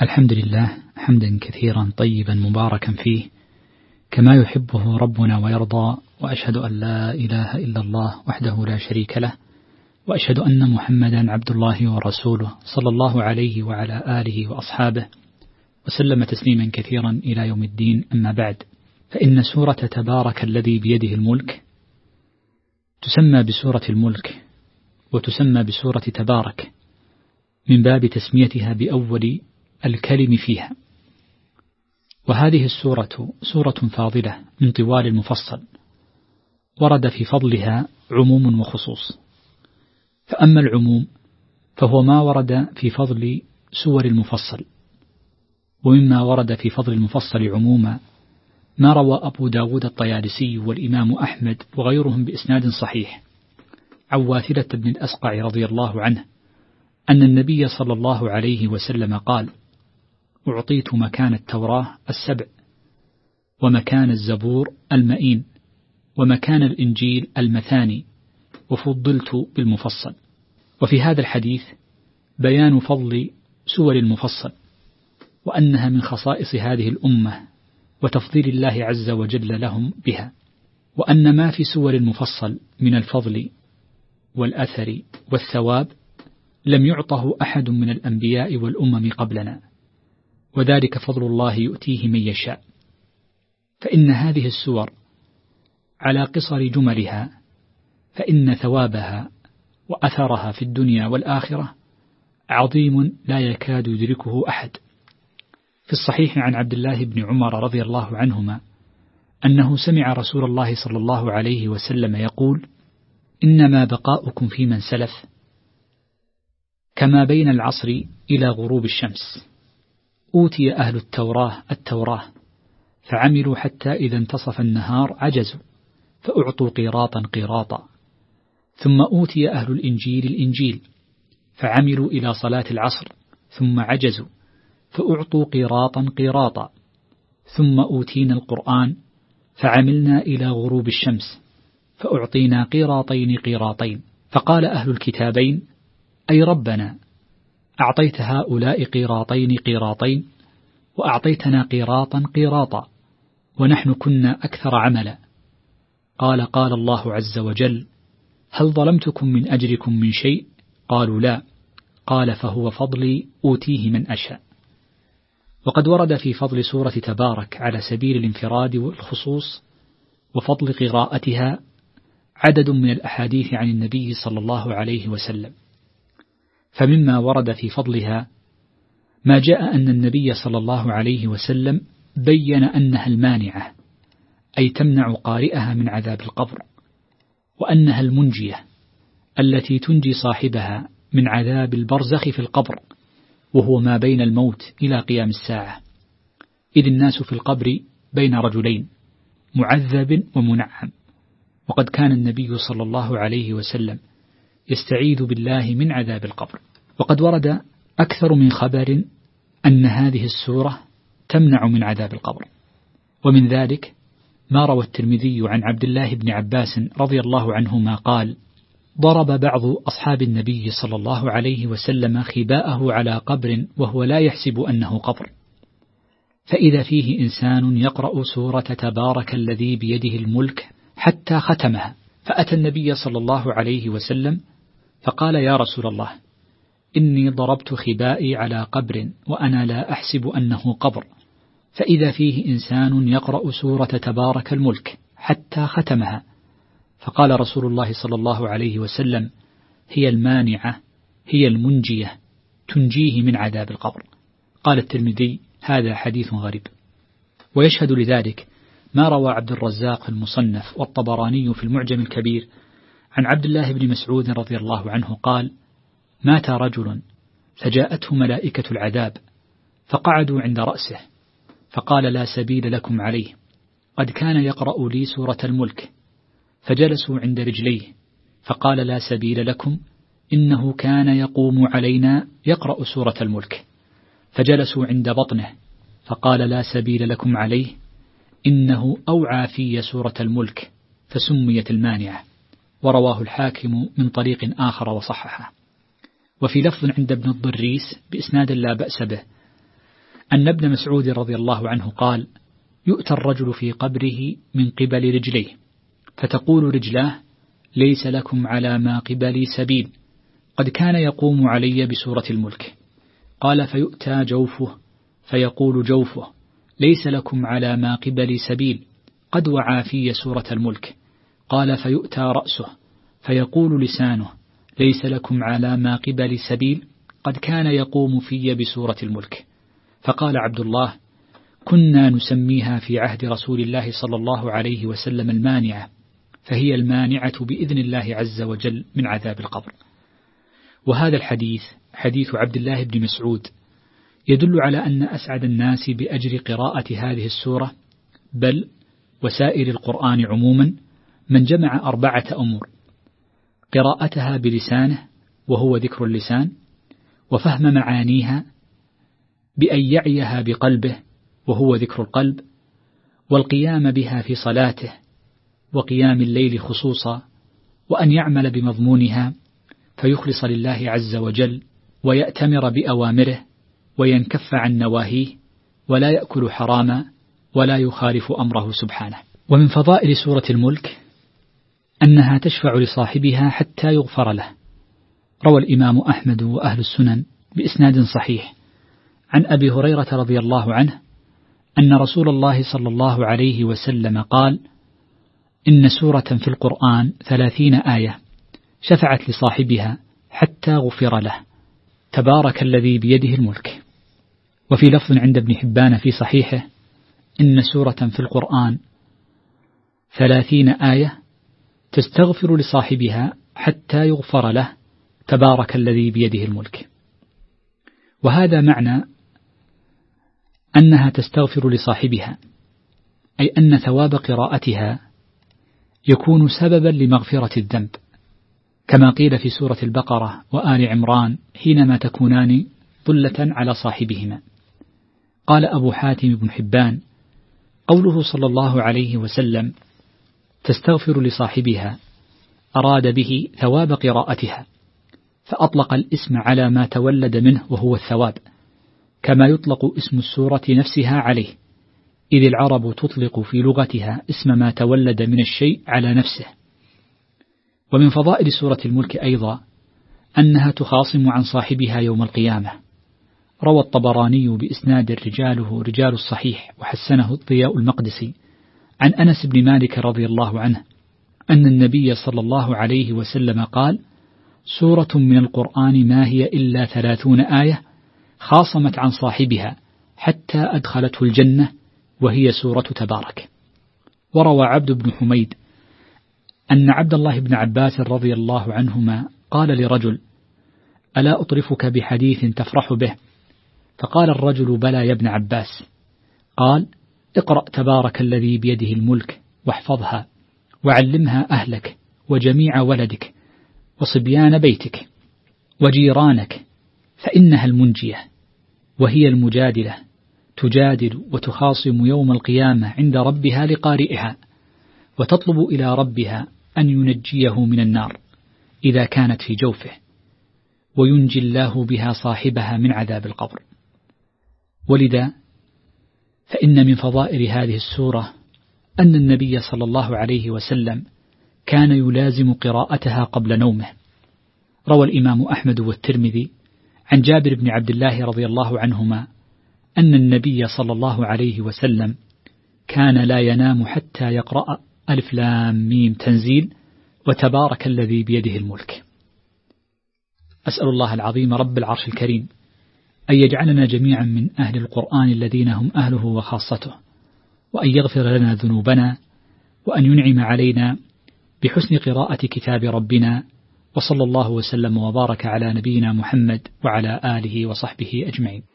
الحمد لله حمدا كثيرا طيبا مباركا فيه كما يحبه ربنا ويرضى، وأشهد أن لا إله إلا الله وحده لا شريك له، وأشهد أن محمدا عبد الله ورسوله صلى الله عليه وعلى آله وأصحابه وسلم تسليما كثيرا إلى يوم الدين. أما بعد، فإن سورة تبارك الذي بيده الملك تسمى بسورة الملك وتسمى بسورة تبارك من باب تسميتها بأول الكلم فيها. وهذه السورة سورة فاضلة من طوال المفصل، ورد في فضلها عموم وخصوص. فأما العموم فهو ما ورد في فضل سور المفصل، ومما ورد في فضل المفصل عموما ما روى أبو داود الطيالسي والإمام أحمد وغيرهم بإسناد صحيح عن واثلة بن الأسقع رضي الله عنه أن النبي صلى الله عليه وسلم قال: أعطيت مكان التوراة 7، ومكان الزبور 100، ومكان الإنجيل 200، وفضلت بالمفصل. وفي هذا الحديث بيان فضل سور المفصل، وأنها من خصائص هذه الأمة وتفضيل الله عز وجل لهم بها، وأن ما في سور المفصل من الفضل والأثر والثواب لم يعطه أحد من الأنبياء والأمم قبلنا، وذلك فضل الله يؤتيه من يشاء. فإن هذه السور على قصر جملها فإن ثوابها وأثرها في الدنيا والآخرة عظيم لا يكاد يدركه أحد. في الصحيح عن عبد الله بن عمر رضي الله عنهما أنه سمع رسول الله صلى الله عليه وسلم يقول: إنما بقاؤكم في من سلف كما بين العصر إلى غروب الشمس. أوتي أهل التوراة فعملوا حتى إذا انتصف النهار عجزوا فأعطوا قيراطا، ثم أوتي أهل الإنجيل فعملوا إلى صلاة العصر ثم عجزوا فأعطوا قيراطا، ثم أوتينا القرآن فعملنا إلى غروب الشمس فأعطينا قيراطين. فقال أهل الكتابين: أي ربنا، أعطيت هؤلاء قيراطين وأعطيتنا قيراطا، ونحن كنا أكثر عملا. قال الله عز وجل: هل ظلمتكم من أجركم من شيء؟ قالوا لا. قال: فهو فضلي أوتيه من أشاء. وقد ورد في فضل سورة تبارك على سبيل الانفراد والخصوص وفضل قراءتها عدد من الأحاديث عن النبي صلى الله عليه وسلم. فمما ورد في فضلها ما جاء أن النبي صلى الله عليه وسلم بين أنها المانعة، أي تمنع قارئها من عذاب القبر، وأنها المنجية التي تنجي صاحبها من عذاب البرزخ في القبر، وهو ما بين الموت إلى قيام الساعة، إذ الناس في القبر بين رجلين، معذب ومنعم. وقد كان النبي صلى الله عليه وسلم يستعيذ بالله من عذاب القبر. وقد ورد أكثر من خبر أن هذه السورة تمنع من عذاب القبر، ومن ذلك ما روى الترمذي عن عبد الله بن عباس رضي الله عنهما قال: ضرب بعض أصحاب النبي صلى الله عليه وسلم خباءه على قبر وهو لا يحسب أنه قبر، فإذا فيه إنسان يقرأ سورة تبارك الذي بيده الملك حتى ختمها، فأتى النبي صلى الله عليه وسلم فقال: يا رسول الله، إني ضربت خبائي على قبر وأنا لا أحسب أنه قبر، فإذا فيه إنسان يقرأ سورة تبارك الملك حتى ختمها. فقال رسول الله صلى الله عليه وسلم: هي المانعة، هي المنجية، تنجيه من عذاب القبر. قال الترمذي: هذا حديث غريب. ويشهد لذلك ما روى عبد الرزاق في المصنف والطبراني في المعجم الكبير عن عبد الله بن مسعود رضي الله عنه قال: مات رجل فجاءته ملائكة العذاب فقعدوا عند رأسه، فقال: لا سبيل لكم عليه، قد كان يقرأ لي سورة الملك. فجلسوا عند رجليه فقال: لا سبيل لكم، إنه كان يقوم علينا يقرأ سورة الملك. فجلسوا عند بطنه فقال: لا سبيل لكم عليه، إنه أوعى في سورة الملك، فسميت المانعة. ورواه الحاكم من طريق آخر وصححه. وفي لفظ عند ابن الضريس بإسناد لا بأس به أن ابن مسعود رضي الله عنه قال: يؤتى الرجل في قبره من قبل رجليه، فتقول رجلاه: ليس لكم على ما قبلي سبيل، قد كان يقوم علي بسورة الملك. قال: فيؤتى جوفه، فيقول جوفه: ليس لكم على ما قبلي سبيل، قد وعى في سورة الملك. قال: فيؤتى رأسه، فيقول لسانه: ليس لكم على ما قبلي سبيل، قد كان يقوم في بسورة الملك. فقال عبد الله: كنا نسميها في عهد رسول الله صلى الله عليه وسلم المانعة، فهي المانعة بإذن الله عز وجل من عذاب القبر. وهذا الحديث حديث عبد الله بن مسعود يدل على أن أسعد الناس بأجر قراءة هذه السورة، بل وسائر القرآن عموما، من جمع 4 أمور: قراءتها بلسانه وهو ذكر اللسان، وفهم معانيها بأن يعيها بقلبه وهو ذكر القلب، والقيام بها في صلاته وقيام الليل خصوصا، وأن يعمل بمضمونها فيخلص لله عز وجل ويأتمر بأوامره وينكف عن نواهيه، ولا يأكل حراما ولا يخالف أمره سبحانه. ومن فضائل سورة الملك أنها تشفع لصاحبها حتى يغفر له. روى الإمام أحمد وأهل السنن بإسناد صحيح عن أبي هريرة رضي الله عنه أن رسول الله صلى الله عليه وسلم قال: إن سورة في القرآن 30 آية شفعت لصاحبها حتى غفر له، تبارك الذي بيده الملك. وفي لفظ عند ابن حبان في صحيحه: إن سورة في القرآن 30 آية تستغفر لصاحبها حتى يغفر له، تبارك الذي بيده الملك. وهذا معنى أنها تستغفر لصاحبها، أي أن ثواب قراءتها يكون سببا لمغفرة الذنب، كما قيل في سورة البقرة وآل عمران: حينما تكونان ضلة على صاحبهما. قال أبو حاتم بن حبان: قوله صلى الله عليه وسلم تستغفر لصاحبها أراد به ثواب قراءتها، فأطلق الاسم على ما تولد منه وهو الثواب، كما يطلق اسم السورة نفسها عليه، إذ العرب تطلق في لغتها اسم ما تولد من الشيء على نفسه. ومن فضائل سورة الملك أيضا أنها تخاصم عن صاحبها يوم القيامة. روى الطبراني بإسناد رجاله رجال الصحيح وحسنه الضياء المقدسي عن أنس بن مالك رضي الله عنه أن النبي صلى الله عليه وسلم قال: سورة من القرآن ما هي إلا 30 آية خاصمت عن صاحبها حتى أدخلته الجنة، وهي سورة تبارك. وروى عبد بن حميد أن عبد الله بن عباس رضي الله عنهما قال لرجل: ألا أطرفك بحديث تفرح به؟ فقال الرجل: بلى يا ابن عباس. قال: اقرأ تبارك الذي بيده الملك واحفظها، وعلمها أهلك وجميع ولدك وصبيان بيتك وجيرانك، فإنها المنجية، وهي المجادلة، تجادل وتخاصم يوم القيامة عند ربها لقارئها، وتطلب إلى ربها أن ينجيه من النار إذا كانت في جوفه، وينجي الله بها صاحبها من عذاب القبر. ولذا فإن من فضائل هذه السورة أن النبي صلى الله عليه وسلم كان يلازم قراءتها قبل نومه. روى الإمام أحمد والترمذي عن جابر بن عبد الله رضي الله عنهما أن النبي صلى الله عليه وسلم كان لا ينام حتى يقرأ ألف لام ميم تنزيل وتبارك الذي بيده الملك. أسأل الله العظيم رب العرش الكريم أن يجعلنا جميعا من أهل القرآن الذين هم أهله وخاصته، وأن يغفر لنا ذنوبنا، وأن ينعم علينا بحسن قراءة كتاب ربنا. وصلى الله وسلم وبارك على نبينا محمد وعلى آله وصحبه أجمعين.